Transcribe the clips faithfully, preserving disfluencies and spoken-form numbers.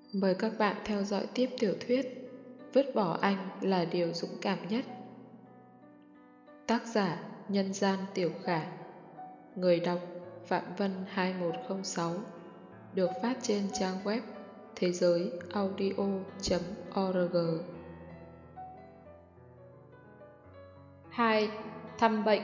Mời các bạn theo dõi tiếp tiểu thuyết Vứt bỏ anh là điều dũng cảm nhất. Tác giả Nhân gian Tiểu Khả. Người đọc Phạm Vân hai một không sáu. Được phát trên trang web thế giới audio chấm org. hai. Thăm bệnh.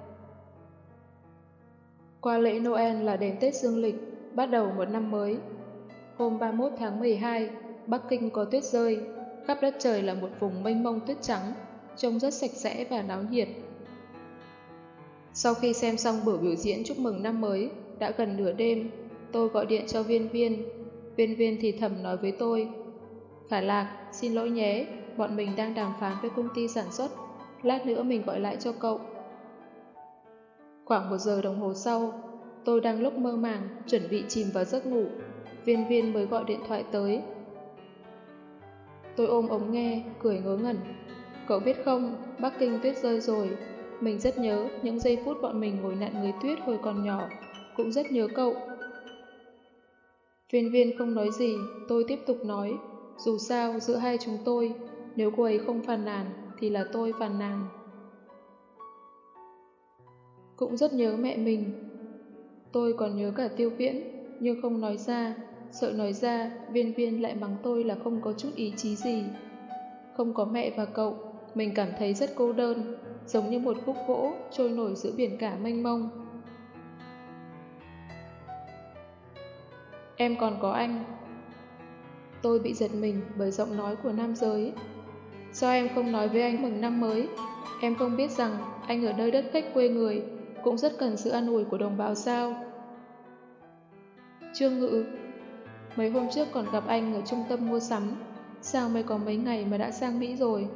Qua lễ Noel là đến Tết Dương lịch, bắt đầu một năm mới. Hôm ba mươi mốt tháng mười hai, Bắc Kinh có tuyết rơi, khắp đất trời là một vùng mênh mông tuyết trắng, trông rất sạch sẽ và náo nhiệt. Sau khi xem xong buổi biểu diễn chúc mừng năm mới, đã gần nửa đêm, tôi gọi điện cho Viên Viên. Viên Viên thì thầm nói với tôi: Khả Lạc, xin lỗi nhé, bọn mình đang đàm phán với công ty sản xuất, lát nữa mình gọi lại cho cậu. Khoảng một giờ đồng hồ sau, tôi đang lúc mơ màng, chuẩn bị chìm vào giấc ngủ, Viên Viên mới gọi điện thoại tới. Tôi ôm ống nghe, cười ngớ ngẩn. Cậu biết không, Bắc Kinh tuyết rơi rồi. Mình rất nhớ những giây phút bọn mình ngồi nặn người tuyết hồi còn nhỏ, cũng rất nhớ cậu. Viên Viên không nói gì, tôi tiếp tục nói. Dù sao, giữa hai chúng tôi, nếu cô ấy không phàn nàn, thì là tôi phàn nàn. Cũng rất nhớ mẹ mình. Tôi còn nhớ cả Tiêu Viễn, nhưng không nói ra, sợ nói ra, Viên Viên lại mắng tôi là không có chút ý chí gì. Không có mẹ và cậu, mình cảm thấy rất cô đơn, giống như một khúc gỗ trôi nổi giữa biển cả mênh mông. Em còn có anh. Tôi bị giật mình bởi giọng nói của nam giới. Sao em không nói với anh mừng năm mới? Em không biết rằng anh ở nơi đất khách quê người cũng rất cần sự an ủi của đồng bào sao? Trương Ngự, mấy hôm trước còn gặp anh ở trung tâm mua sắm, sao mới có mấy ngày mà đã sang Mỹ rồi?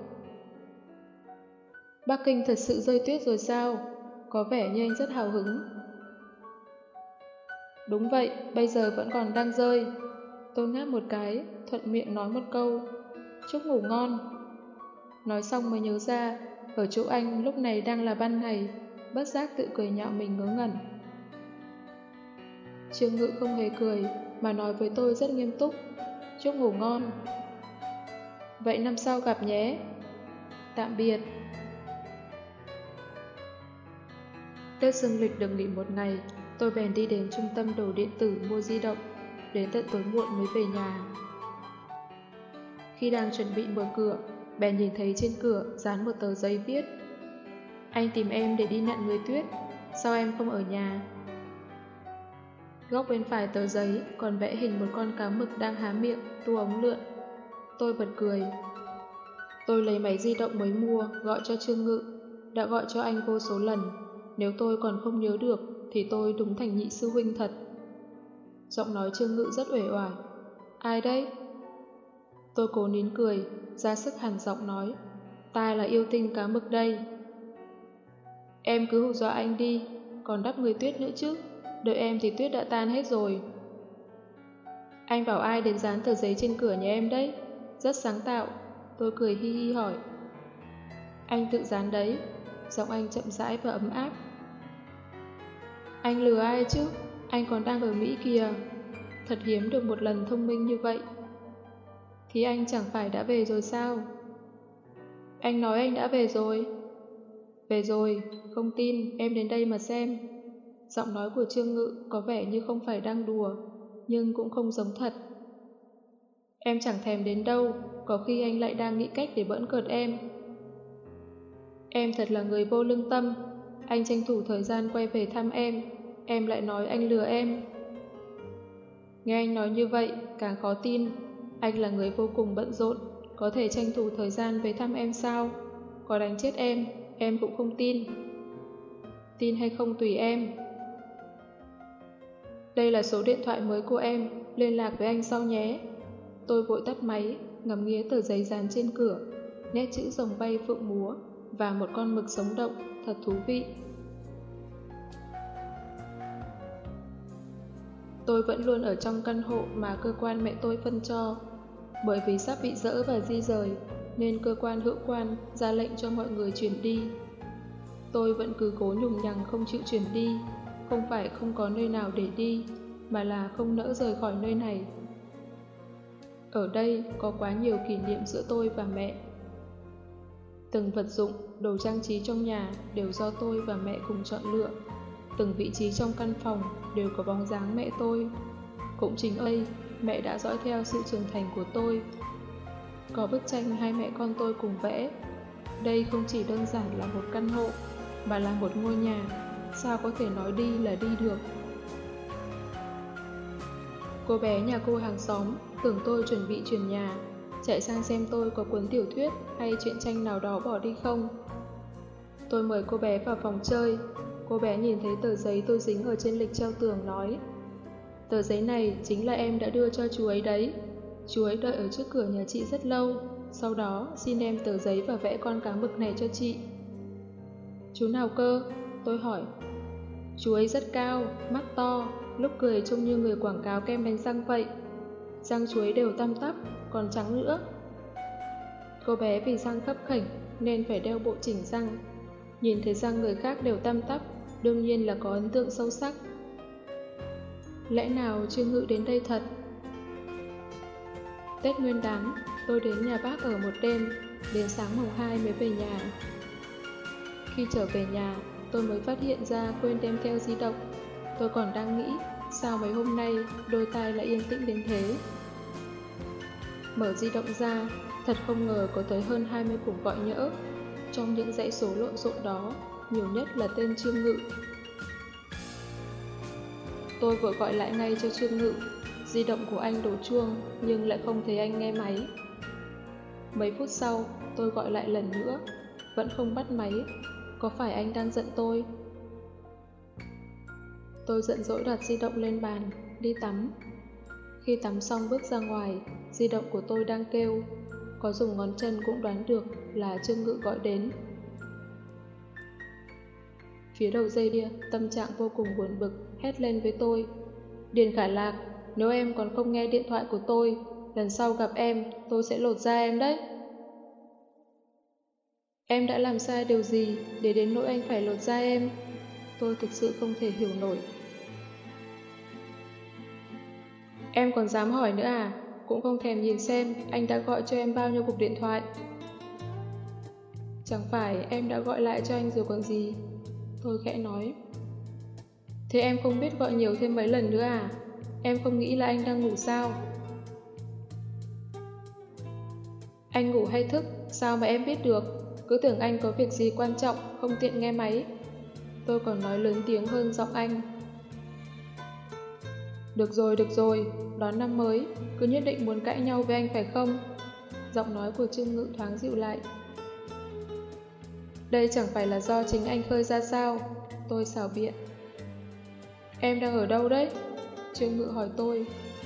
Bắc Kinh thật sự rơi tuyết rồi sao? Có vẻ như anh rất hào hứng. Đúng vậy, bây giờ vẫn còn đang rơi. Tôi ngáp một cái, thuận miệng nói một câu: chúc ngủ ngon. Nói xong mới nhớ ra, ở chỗ anh lúc này đang là ban ngày, bất giác tự cười nhạo mình ngớ ngẩn. Trương Ngự không hề cười, mà nói với tôi rất nghiêm túc: chúc ngủ ngon. Vậy năm sau gặp nhé. Tạm biệt. Tết Dương lịch được nghỉ một ngày, tôi bèn đi đến trung tâm đồ điện tử mua di động, đến tận tối muộn mới về nhà. Khi đang chuẩn bị mở cửa, bèn nhìn thấy trên cửa dán một tờ giấy viết: anh tìm em để đi nặn người tuyết, sao em không ở nhà? Góc bên phải tờ giấy còn vẽ hình một con cá mực đang há miệng, tu ống lượn. Tôi bật cười. Tôi lấy máy di động mới mua, gọi cho Trương Ngự, đã gọi cho anh vô số lần. Nếu tôi còn không nhớ được, thì tôi đúng thành nhị sư huynh thật. Giọng nói Trương Ngự rất uể oải. Ai đấy? Tôi cố nín cười, ra sức hằn giọng nói. Ta là yêu tinh cá mực đây. Em cứ hù dọa anh đi, còn đắp người tuyết nữa chứ. Đợi em thì tuyết đã tan hết rồi. Anh bảo ai đến dán tờ giấy trên cửa nhà em đấy? Rất sáng tạo. Tôi cười hi hi hỏi. Anh tự dán đấy. Giọng anh chậm rãi và ấm áp. Anh lừa ai chứ? Anh còn đang ở Mỹ kìa. Thật hiếm được một lần thông minh như vậy. Thì anh chẳng phải đã về rồi sao? Anh nói anh đã về rồi. Về rồi, không tin, em đến đây mà xem. Giọng nói của Trương Ngự có vẻ như không phải đang đùa, nhưng cũng không giống thật. Em chẳng thèm đến đâu, có khi anh lại đang nghĩ cách để bỡn cợt em. Em thật là người vô lương tâm. Anh tranh thủ thời gian quay về thăm em, em lại nói anh lừa em. Nghe anh nói như vậy, càng khó tin. Anh là người vô cùng bận rộn, có thể tranh thủ thời gian về thăm em sao? Có đánh chết em, em cũng không tin. Tin hay không tùy em. Đây là số điện thoại mới của em, liên lạc với anh sau nhé. Tôi vội tắt máy, ngắm nghía tờ giấy dán trên cửa, nét chữ rồng bay phượng múa và một con mực sống động, thật thú vị. Tôi vẫn luôn ở trong căn hộ mà cơ quan mẹ tôi phân cho. Bởi vì sắp bị dỡ và di rời, nên cơ quan hữu quan ra lệnh cho mọi người chuyển đi. Tôi vẫn cứ cố nhùng nhằng không chịu chuyển đi, không phải không có nơi nào để đi, mà là không nỡ rời khỏi nơi này. Ở đây có quá nhiều kỷ niệm giữa tôi và mẹ. Từng vật dụng, đồ trang trí trong nhà đều do tôi và mẹ cùng chọn lựa. Từng vị trí trong căn phòng đều có bóng dáng mẹ tôi. Cũng chính ở đây, mẹ đã dõi theo sự trưởng thành của tôi. Có bức tranh hai mẹ con tôi cùng vẽ. Đây không chỉ đơn giản là một căn hộ, mà là một ngôi nhà. Sao có thể nói đi là đi được? Cô bé nhà cô hàng xóm tưởng tôi chuẩn bị chuyển nhà, chạy sang xem tôi có cuốn tiểu thuyết hay truyện tranh nào đó bỏ đi không. Tôi mời cô bé vào phòng chơi. Cô bé nhìn thấy tờ giấy tôi dính ở trên lịch treo tường nói: tờ giấy này chính là em đã đưa cho chú ấy đấy. Chú ấy đợi ở trước cửa nhà chị rất lâu, sau đó xin em tờ giấy và vẽ con cá mực này cho chị. Chú nào cơ? Tôi hỏi. Chú ấy rất cao, mắt to, lúc cười trông như người quảng cáo kem đánh răng vậy. Răng chú ấy đều tăm tắp, còn trắng nữa. Cô bé vì răng khấp khểnh nên phải đeo bộ chỉnh răng. Nhìn thấy răng người khác đều tăm tắp, đương nhiên là có ấn tượng sâu sắc. Lẽ nào Trương Ngự đến đây thật? Tết Nguyên đán, tôi đến nhà bác ở một đêm, đến sáng mùng hai mới về nhà. Khi trở về nhà, tôi mới phát hiện ra quên đem theo di động. Tôi còn đang nghĩ, sao mấy hôm nay đôi tai lại yên tĩnh đến thế? Mở di động ra, thật không ngờ có tới hơn hai mươi cuộc gọi nhỡ. Trong những dãy số lộn xộn đó, nhiều nhất là tên Trương Ngự. Tôi vừa gọi lại ngay cho Trương Ngự. Di động của anh đổ chuông, nhưng lại không thấy anh nghe máy. Mấy phút sau, tôi gọi lại lần nữa, vẫn không bắt máy. Có phải anh đang giận tôi? Tôi giận dỗi đặt di động lên bàn, đi tắm. Khi tắm xong bước ra ngoài, di động của tôi đang kêu. Có dùng ngón chân cũng đoán được là Trương Ngự gọi đến. Phía đầu dây kia, tâm trạng vô cùng buồn bực, hét lên với tôi: Điền Khải Lạc, nếu em còn không nghe điện thoại của tôi, lần sau gặp em, tôi sẽ lột da em đấy. Em đã làm sai điều gì để đến nỗi anh phải lột da em? Tôi thực sự không thể hiểu nổi. Em còn dám hỏi nữa à? Cũng không thèm nhìn xem anh đã gọi cho em bao nhiêu cuộc điện thoại. Chẳng phải em đã gọi lại cho anh rồi còn gì? Tôi khẽ nói. Thế em không biết gọi nhiều thêm mấy lần nữa à? Em không nghĩ là anh đang ngủ sao? Anh ngủ hay thức, sao mà em biết được? Cứ tưởng anh có việc gì quan trọng, không tiện nghe máy. Tôi còn nói lớn tiếng hơn giọng anh. Được rồi, được rồi, đón năm mới, cứ nhất định muốn cãi nhau với anh phải không? Giọng nói của Trương Ngự thoáng dịu lại. Đây chẳng phải là do chính anh khơi ra sao? Tôi xảo biện. Em đang ở đâu đấy? Trương Ngự hỏi tôi.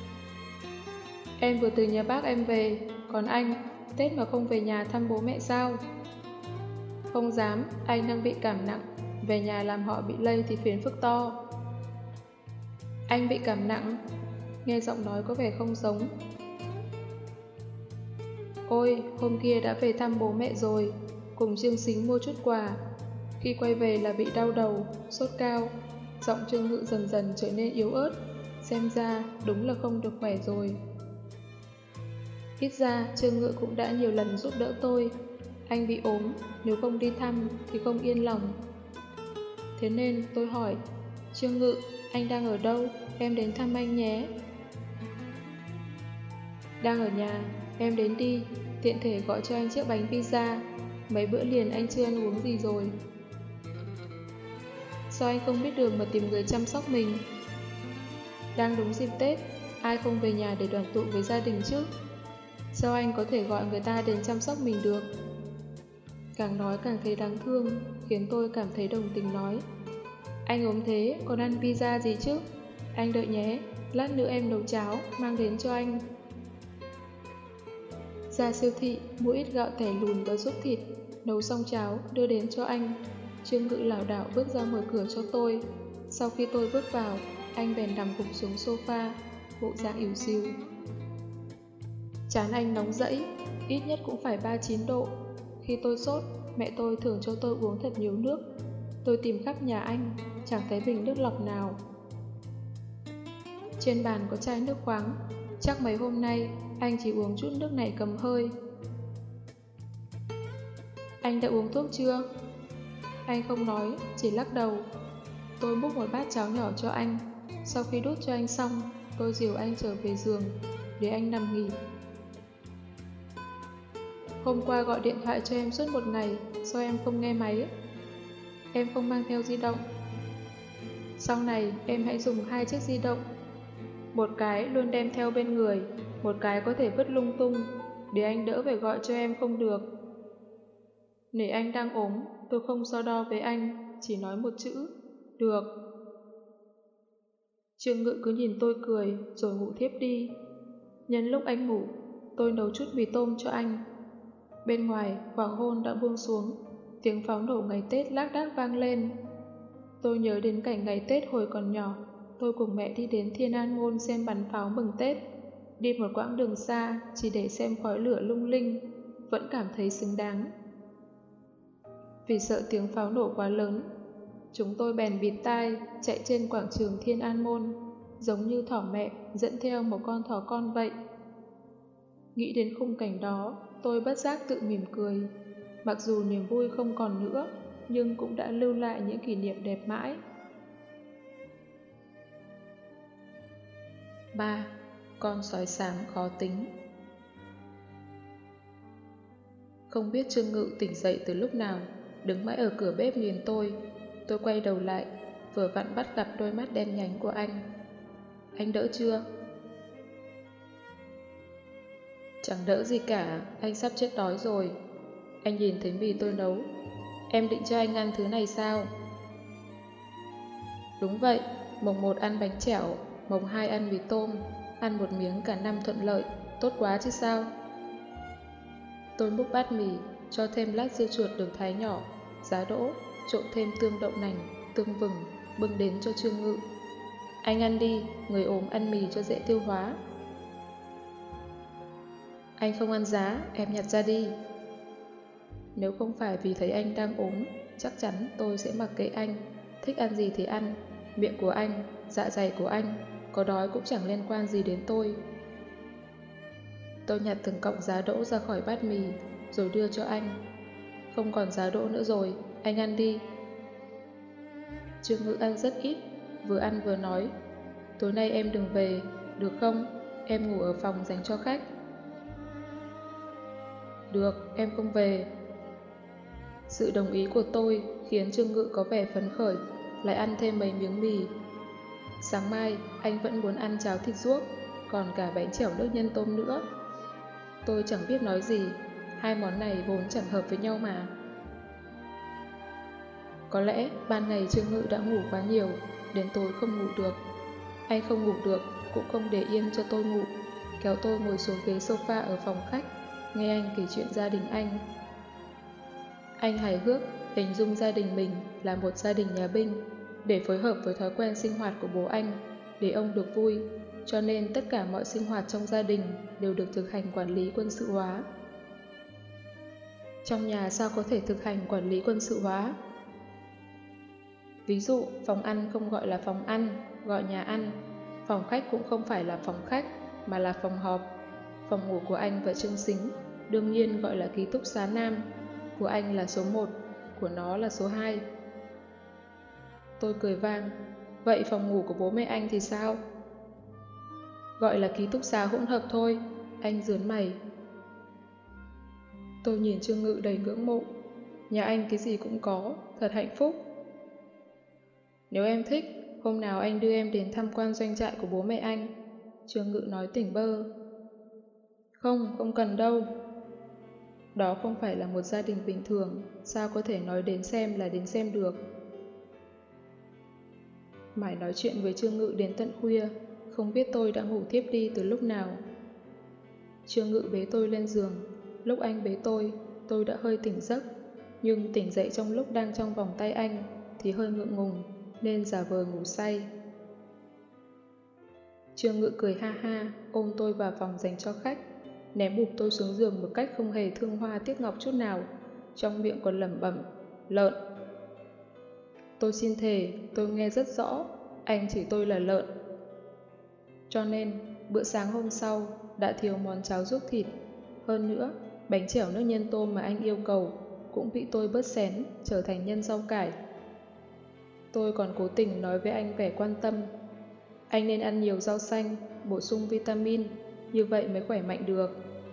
Em vừa từ nhà bác em về, còn anh, Tết mà không về nhà thăm bố mẹ sao? Không dám, anh đang bị cảm nặng, về nhà làm họ bị lây thì phiền phức to. Anh bị cảm nặng? Nghe giọng nói có vẻ không giống. Ôi, hôm kia đã về thăm bố mẹ rồi, cùng Trương Sính mua chút quà. Khi quay về là bị đau đầu, sốt cao. Giọng Trương Ngự dần dần trở nên yếu ớt. Xem ra đúng là không được khỏe rồi. Ít ra Trương Ngự cũng đã nhiều lần giúp đỡ tôi. Anh bị ốm, nếu không đi thăm thì không yên lòng. Thế nên tôi hỏi, Trương Ngự, anh đang ở đâu? Em đến thăm anh nhé. Đang ở nhà, em đến đi, tiện thể gọi cho anh chiếc bánh pizza. Mấy bữa liền anh chưa ăn uống gì rồi. Sao anh không biết đường mà tìm người chăm sóc mình? Đang đúng dịp Tết, ai không về nhà để đoàn tụ với gia đình chứ? Sao anh có thể gọi người ta đến chăm sóc mình được? Càng nói càng thấy đáng thương, khiến tôi cảm thấy đồng tình nói. Anh ốm thế, còn ăn pizza gì chứ? Anh đợi nhé, lát nữa em nấu cháo, mang đến cho anh. Ra siêu thị, mua ít gạo tẻ lùn và ruốc thịt, nấu xong cháo, đưa đến cho anh. Trương Ngự lảo đảo bước ra mở cửa cho tôi. Sau khi tôi bước vào, anh bèn nằm gục xuống sofa, bộ dạng ỉu xìu. Trán anh nóng rẫy, ít nhất cũng phải ba mươi chín độ. Khi tôi sốt, mẹ tôi thường cho tôi uống thật nhiều nước. Tôi tìm khắp nhà anh, chẳng thấy bình nước lọc nào. Trên bàn có chai nước khoáng, chắc mấy hôm nay Anh chỉ uống chút nước này cầm hơi. Anh đã uống thuốc chưa? Anh không nói, chỉ lắc đầu. Tôi múc một bát cháo nhỏ cho anh. Sau khi đút cho anh xong, tôi dìu anh trở về giường, để anh nằm nghỉ. Hôm qua gọi điện thoại cho em suốt một ngày, sao em không nghe máy? Em không mang theo di động. Sau này, em hãy dùng hai chiếc di động. Một cái luôn đem theo bên người, một cái có thể vứt lung tung, để anh đỡ phải gọi cho em không được. Nể anh đang ốm, tôi không so đo với anh, chỉ nói một chữ, được. Trương Ngự cứ nhìn tôi cười, rồi ngủ thiếp đi. Nhân lúc anh ngủ, tôi nấu chút mì tôm cho anh. Bên ngoài, hoàng hôn đã buông xuống, tiếng pháo nổ ngày Tết lác đác vang lên. Tôi nhớ đến cảnh ngày Tết hồi còn nhỏ, tôi cùng mẹ đi đến Thiên An Môn xem bắn pháo mừng Tết. Đi một quãng đường xa, chỉ để xem khói lửa lung linh, vẫn cảm thấy xứng đáng. Vì sợ tiếng pháo nổ quá lớn, chúng tôi bèn bịt tai, chạy trên quảng trường Thiên An Môn, giống như thỏ mẹ dẫn theo một con thỏ con vậy. Nghĩ đến khung cảnh đó, tôi bất giác tự mỉm cười. Mặc dù niềm vui không còn nữa, nhưng cũng đã lưu lại những kỷ niệm đẹp mãi. ba. Con sói xám khó tính. Không biết Trương Ngự tỉnh dậy từ lúc nào, đứng mãi ở cửa bếp nhìn tôi. Tôi quay đầu lại, vừa vặn bắt gặp đôi mắt đen nhánh của anh. Anh đỡ chưa? Chẳng đỡ gì cả, anh sắp chết đói rồi. Anh nhìn thấy mì tôi nấu. Em định cho anh ăn thứ này sao? Đúng vậy, mồng một ăn bánh chẻo, mồng hai ăn mì tôm, ăn một miếng cả năm thuận lợi, tốt quá chứ sao? Tôi múc bát mì, cho thêm lát dưa chuột được thái nhỏ, giá đỗ, trộn thêm tương đậu nành, tương vừng, bưng đến cho Trương Ngự. Anh ăn đi, người ốm ăn mì cho dễ tiêu hóa. Anh không ăn giá, em nhặt ra đi. Nếu không phải vì thấy anh đang ốm, chắc chắn tôi sẽ mặc kệ anh, thích ăn gì thì ăn, miệng của anh, dạ dày của anh, có đói cũng chẳng liên quan gì đến tôi. Tôi nhặt từng cọng giá đỗ ra khỏi bát mì, rồi đưa cho anh. Không còn giá đỗ nữa rồi, anh ăn đi. Trương Ngự ăn rất ít, vừa ăn vừa nói. Tối nay em đừng về, được không? Em ngủ ở phòng dành cho khách. Được, em không về. Sự đồng ý của tôi khiến Trương Ngự có vẻ phấn khởi, lại ăn thêm mấy miếng mì. Sáng mai, anh vẫn muốn ăn cháo thịt ruốc, còn cả bánh chèo nước nhân tôm nữa. Tôi chẳng biết nói gì, hai món này vốn chẳng hợp với nhau mà. Có lẽ ban ngày Trương Ngự đã ngủ quá nhiều, đến tối không ngủ được. Anh không ngủ được, cũng không để yên cho tôi ngủ, kéo tôi ngồi xuống ghế sofa ở phòng khách, nghe anh kể chuyện gia đình anh. Anh hài hước hình dung gia đình mình là một gia đình nhà binh, để phối hợp với thói quen sinh hoạt của bố anh, để ông được vui, cho nên tất cả mọi sinh hoạt trong gia đình đều được thực hành quản lý quân sự hóa. Trong nhà sao có thể thực hành quản lý quân sự hóa? Ví dụ, phòng ăn không gọi là phòng ăn, gọi nhà ăn. Phòng khách cũng không phải là phòng khách, mà là phòng họp. Phòng ngủ của anh và Trương Sính đương nhiên gọi là ký túc xá nam. Của anh là số một, của nó là số hai. Tôi cười vang. Vậy phòng ngủ của bố mẹ anh thì sao? Gọi là ký túc xá hỗn hợp thôi. Anh rướn mày. Tôi nhìn Trương Ngự đầy ngưỡng mộ. Nhà anh cái gì cũng có, thật hạnh phúc. Nếu em thích, hôm nào anh đưa em đến tham quan doanh trại của bố mẹ anh. Trương Ngự nói tỉnh bơ. Không, không cần đâu. Đó không phải là một gia đình bình thường, sao có thể nói đến xem là đến xem được. Mãi nói chuyện với Trương Ngự đến tận khuya, không biết tôi đã ngủ thiếp đi từ lúc nào. Trương Ngự bế tôi lên giường, lúc anh bế tôi, tôi đã hơi tỉnh giấc, nhưng tỉnh dậy trong lúc đang trong vòng tay anh thì hơi ngượng ngùng, nên giả vờ ngủ say. Trương Ngự cười ha ha, ôm tôi vào phòng dành cho khách, ném bụp tôi xuống giường một cách không hề thương hoa tiếc ngọc chút nào, trong miệng còn lẩm bẩm, lợn. Tôi xin thề, tôi nghe rất rõ, anh chỉ tôi là lợn. Cho nên, bữa sáng hôm sau, đã thiếu món cháo ruốc thịt. Hơn nữa, bánh chèo nước nhân tôm mà anh yêu cầu cũng bị tôi bớt xén, trở thành nhân rau cải. Tôi còn cố tình nói với anh vẻ quan tâm. Anh nên ăn nhiều rau xanh, bổ sung vitamin, như vậy mới khỏe mạnh được.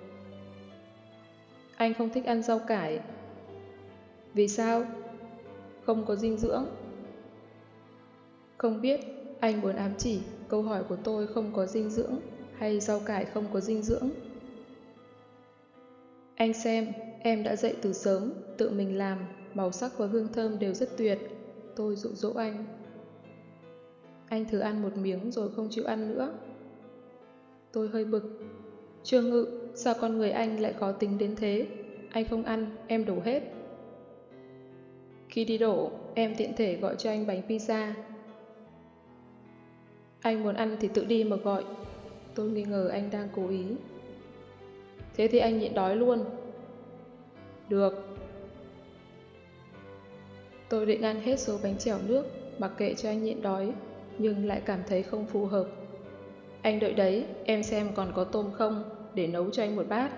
Anh không thích ăn rau cải. Vì sao? Không có dinh dưỡng. Không biết anh muốn ám chỉ câu hỏi của tôi không có dinh dưỡng hay rau cải không có dinh dưỡng. Anh xem, em đã dậy từ sớm, tự mình làm, màu sắc và hương thơm đều rất tuyệt. Tôi dụ dỗ anh. Anh thử ăn một miếng rồi không chịu ăn nữa. Tôi hơi bực. Trương Ngự, sao con người anh lại khó tính đến thế? Anh không ăn, em đổ hết. Khi đi đổ, em tiện thể gọi cho anh bánh pizza. Anh muốn ăn thì tự đi mà gọi. Tôi nghi ngờ anh đang cố ý. Thế thì anh nhịn đói luôn. Được. Tôi định ăn hết số bánh chèo nước, mặc kệ cho anh nhịn đói, nhưng lại cảm thấy không phù hợp. Anh đợi đấy, em xem còn có tôm không, để nấu cho anh một bát.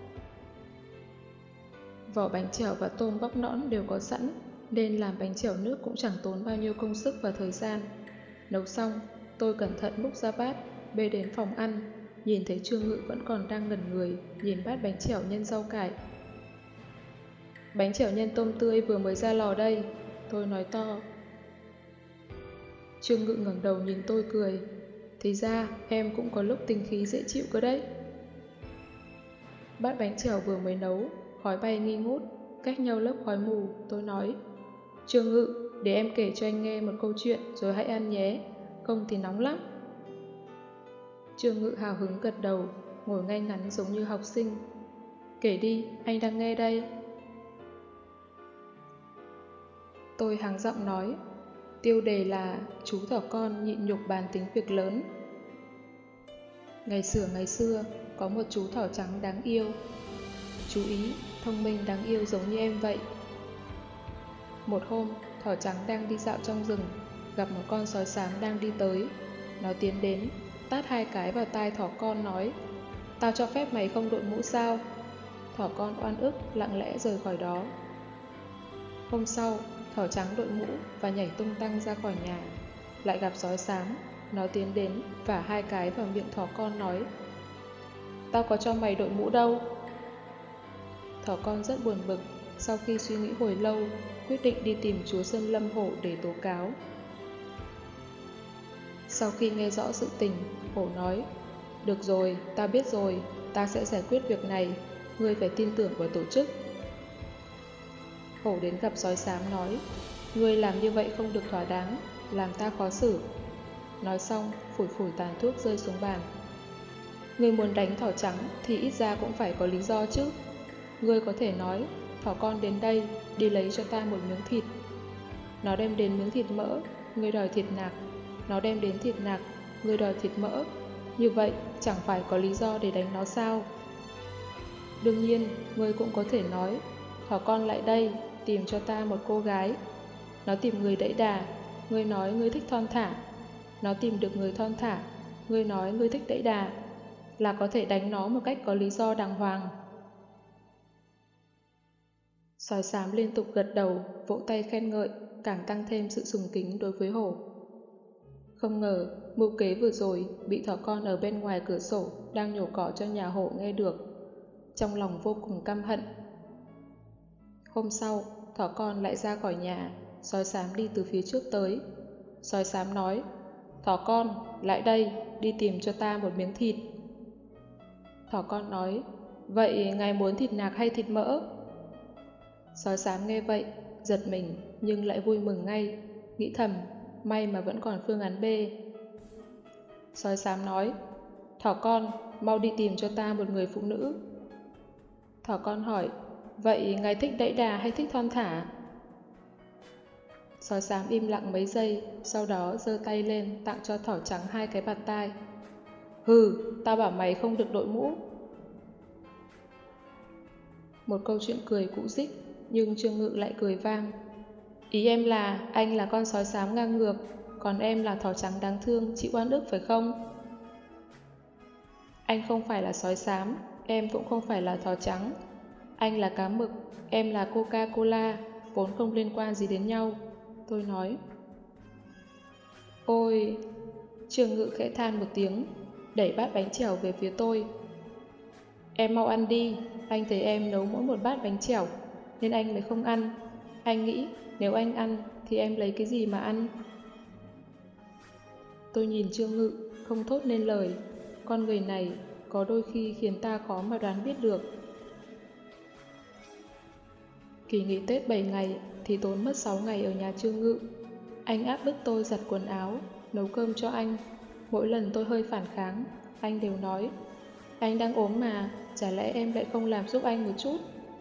Vỏ bánh chèo và tôm bóc nõn đều có sẵn, nên làm bánh chèo nước cũng chẳng tốn bao nhiêu công sức và thời gian. Nấu xong, tôi cẩn thận múc ra bát, bê đến phòng ăn, nhìn thấy Trương Ngự vẫn còn đang ngẩn người, nhìn bát bánh chèo nhân rau cải. Bánh chèo nhân tôm tươi vừa mới ra lò đây, tôi nói to. Trương Ngự ngẩng đầu nhìn tôi cười. Thì ra em cũng có lúc tính khí dễ chịu cơ đấy. Bát bánh chèo vừa mới nấu, khói bay nghi ngút, cách nhau lớp khói mù, tôi nói. Trương Ngự, để em kể cho anh nghe một câu chuyện rồi hãy ăn nhé, không thì nóng lắm. Trương Ngự hào hứng gật đầu, ngồi ngay ngắn giống như học sinh. Kể đi, anh đang nghe đây. Tôi hắng giọng nói. Tiêu đề là chú thỏ con nhịn nhục bàn tính việc lớn. Ngày xưa ngày xưa, có một chú thỏ trắng đáng yêu. Chú ý, thông minh đáng yêu giống như em vậy. Một hôm, thỏ trắng đang đi dạo trong rừng, gặp một con sói xám đang đi tới. Nó tiến đến, tát hai cái vào tai thỏ con nói, tao cho phép mày không đội mũ sao? Thỏ con oan ức lặng lẽ rời khỏi đó. Hôm sau, thỏ trắng đội mũ và nhảy tung tăng ra khỏi nhà. Lại gặp sói xám, nó tiến đến vả hai cái vào miệng thỏ con nói, tao có cho mày đội mũ đâu. Thỏ con rất buồn bực, sau khi suy nghĩ hồi lâu, quyết định đi tìm chúa Sơn Lâm Hổ để tố cáo. Sau khi nghe rõ sự tình, Hổ nói, được rồi, ta biết rồi, ta sẽ giải quyết việc này, ngươi phải tin tưởng vào tổ chức. Hổ đến gặp sói xám nói, ngươi làm như vậy không được thỏa đáng, làm ta khó xử. Nói xong, phủi phủi tàn thuốc rơi xuống bàn. Ngươi muốn đánh thỏ trắng thì ít ra cũng phải có lý do chứ. Ngươi có thể nói, thỏ con đến đây, đi lấy cho ta một miếng thịt. Nó đem đến miếng thịt mỡ, ngươi đòi thịt nạc. Nó đem đến thịt nạc, ngươi đòi thịt mỡ. Như vậy, chẳng phải có lý do để đánh nó sao? Đương nhiên, ngươi cũng có thể nói, thỏ con lại đây, tìm cho ta một cô gái. Nó tìm người đẫy đà, ngươi nói ngươi thích thon thả. Nó tìm được người thon thả, ngươi nói ngươi thích đẫy đà. Là có thể đánh nó một cách có lý do đàng hoàng. Sói xám liên tục gật đầu, vỗ tay khen ngợi, càng tăng thêm sự sùng kính đối với hổ. Không ngờ, mưu kế vừa rồi bị thỏ con ở bên ngoài cửa sổ đang nhổ cỏ cho nhà hổ nghe được. Trong lòng vô cùng căm hận. Hôm sau, thỏ con lại ra khỏi nhà, sói xám đi từ phía trước tới. Sói xám nói, thỏ con, lại đây, đi tìm cho ta một miếng thịt. Thỏ con nói, vậy ngài muốn thịt nạc hay thịt mỡ? Sói xám nghe vậy, giật mình nhưng lại vui mừng ngay, nghĩ thầm, may mà vẫn còn phương án B. Sói xám nói, thỏ con, mau đi tìm cho ta một người phụ nữ. Thỏ con hỏi, vậy ngài thích đẫy đà hay thích thon thả? Sói xám im lặng mấy giây, sau đó giơ tay lên tặng cho thỏ trắng hai cái bạt tai. Hừ, tao bảo mày không được đội mũ. Một câu chuyện cười cũ dích, nhưng Trương Ngự lại cười vang. Ý em là anh là con sói xám ngang ngược, còn em là thỏ trắng đáng thương, chịu oan ức phải không? Anh không phải là sói xám, em cũng không phải là thỏ trắng. Anh là cá mực, em là Coca-Cola, vốn không liên quan gì đến nhau. Tôi nói. Ôi, Trương Ngự khẽ than một tiếng, đẩy bát bánh chèo về phía tôi. Em mau ăn đi, anh thấy em nấu mỗi một bát bánh chèo, nên anh mới không ăn. Anh nghĩ nếu anh ăn thì em lấy cái gì mà ăn? Tôi nhìn Trương Ngự, không thốt nên lời. Con người này có đôi khi khiến ta khó mà đoán biết được. Kỳ nghỉ Tết bảy ngày thì tốn mất sáu ngày ở nhà Trương Ngự. Anh áp bức tôi giặt quần áo, nấu cơm cho anh. Mỗi lần tôi hơi phản kháng, anh đều nói, anh đang ốm mà, chả lẽ em lại không làm giúp anh một chút?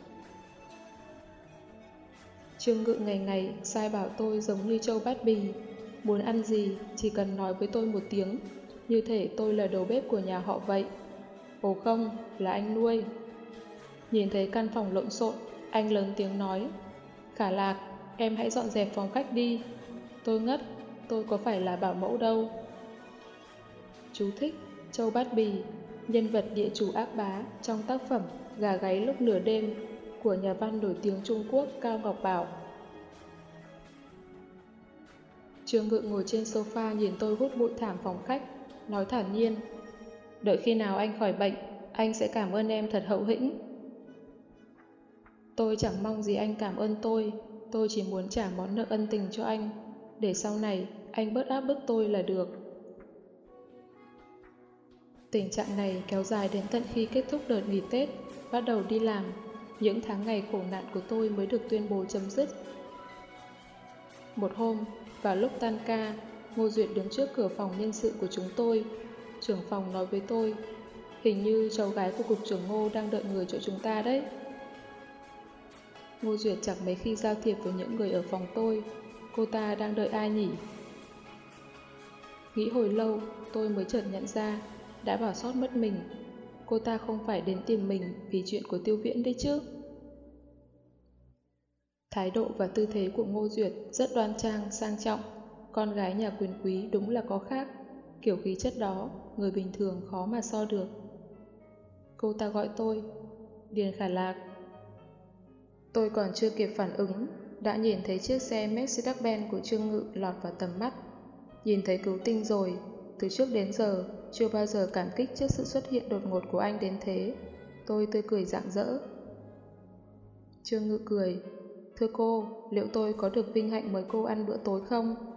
Trương Ngự ngày ngày sai bảo tôi giống như trâu bát bì. Muốn ăn gì chỉ cần nói với tôi một tiếng, như thể tôi là đầu bếp của nhà họ vậy. Ồ không, là anh nuôi. Nhìn thấy căn phòng lộn xộn, anh lớn tiếng nói, Khả Lạc, em hãy dọn dẹp phòng khách đi. Tôi ngất, tôi có phải là bảo mẫu đâu. Chú thích, Châu Bát Bì, nhân vật địa chủ ác bá trong tác phẩm Gà gáy lúc nửa đêm của nhà văn nổi tiếng Trung Quốc Cao Ngọc Bảo. Trương Ngự ngồi trên sofa nhìn tôi hút bụi thảm phòng khách, nói thản nhiên, đợi khi nào anh khỏi bệnh, anh sẽ cảm ơn em thật hậu hĩnh. Tôi chẳng mong gì anh cảm ơn tôi, tôi chỉ muốn trả món nợ ân tình cho anh, để sau này anh bớt áp bức tôi là được. Tình trạng này kéo dài đến tận khi kết thúc đợt nghỉ Tết, bắt đầu đi làm, những tháng ngày khổ nạn của tôi mới được tuyên bố chấm dứt. Một hôm, vào lúc tan ca, Ngô Duyệt đứng trước cửa phòng nhân sự của chúng tôi. Trưởng phòng nói với tôi, hình như cháu gái của cục trưởng Ngô đang đợi người chỗ chúng ta đấy. Ngô Duyệt chẳng mấy khi giao thiệp với những người ở phòng tôi. Cô ta đang đợi ai nhỉ? Nghĩ hồi lâu, tôi mới chợt nhận ra, đã bỏ sót mất mình. Cô ta không phải đến tìm mình vì chuyện của Tiêu Viễn đấy chứ. Thái độ và tư thế của Ngô Duyệt rất đoan trang, sang trọng. Con gái nhà quyền quý đúng là có khác. Kiểu khí chất đó, người bình thường khó mà so được. Cô ta gọi tôi, Điền Khả Lạc. Tôi còn chưa kịp phản ứng, đã nhìn thấy chiếc xe Mercedes-Benz của Trương Ngự lọt vào tầm mắt. Nhìn thấy cứu tinh rồi, từ trước đến giờ, chưa bao giờ cảm kích trước sự xuất hiện đột ngột của anh đến thế. Tôi tươi cười rạng rỡ. Trương Ngự cười, thưa cô, liệu tôi có được vinh hạnh mời cô ăn bữa tối không?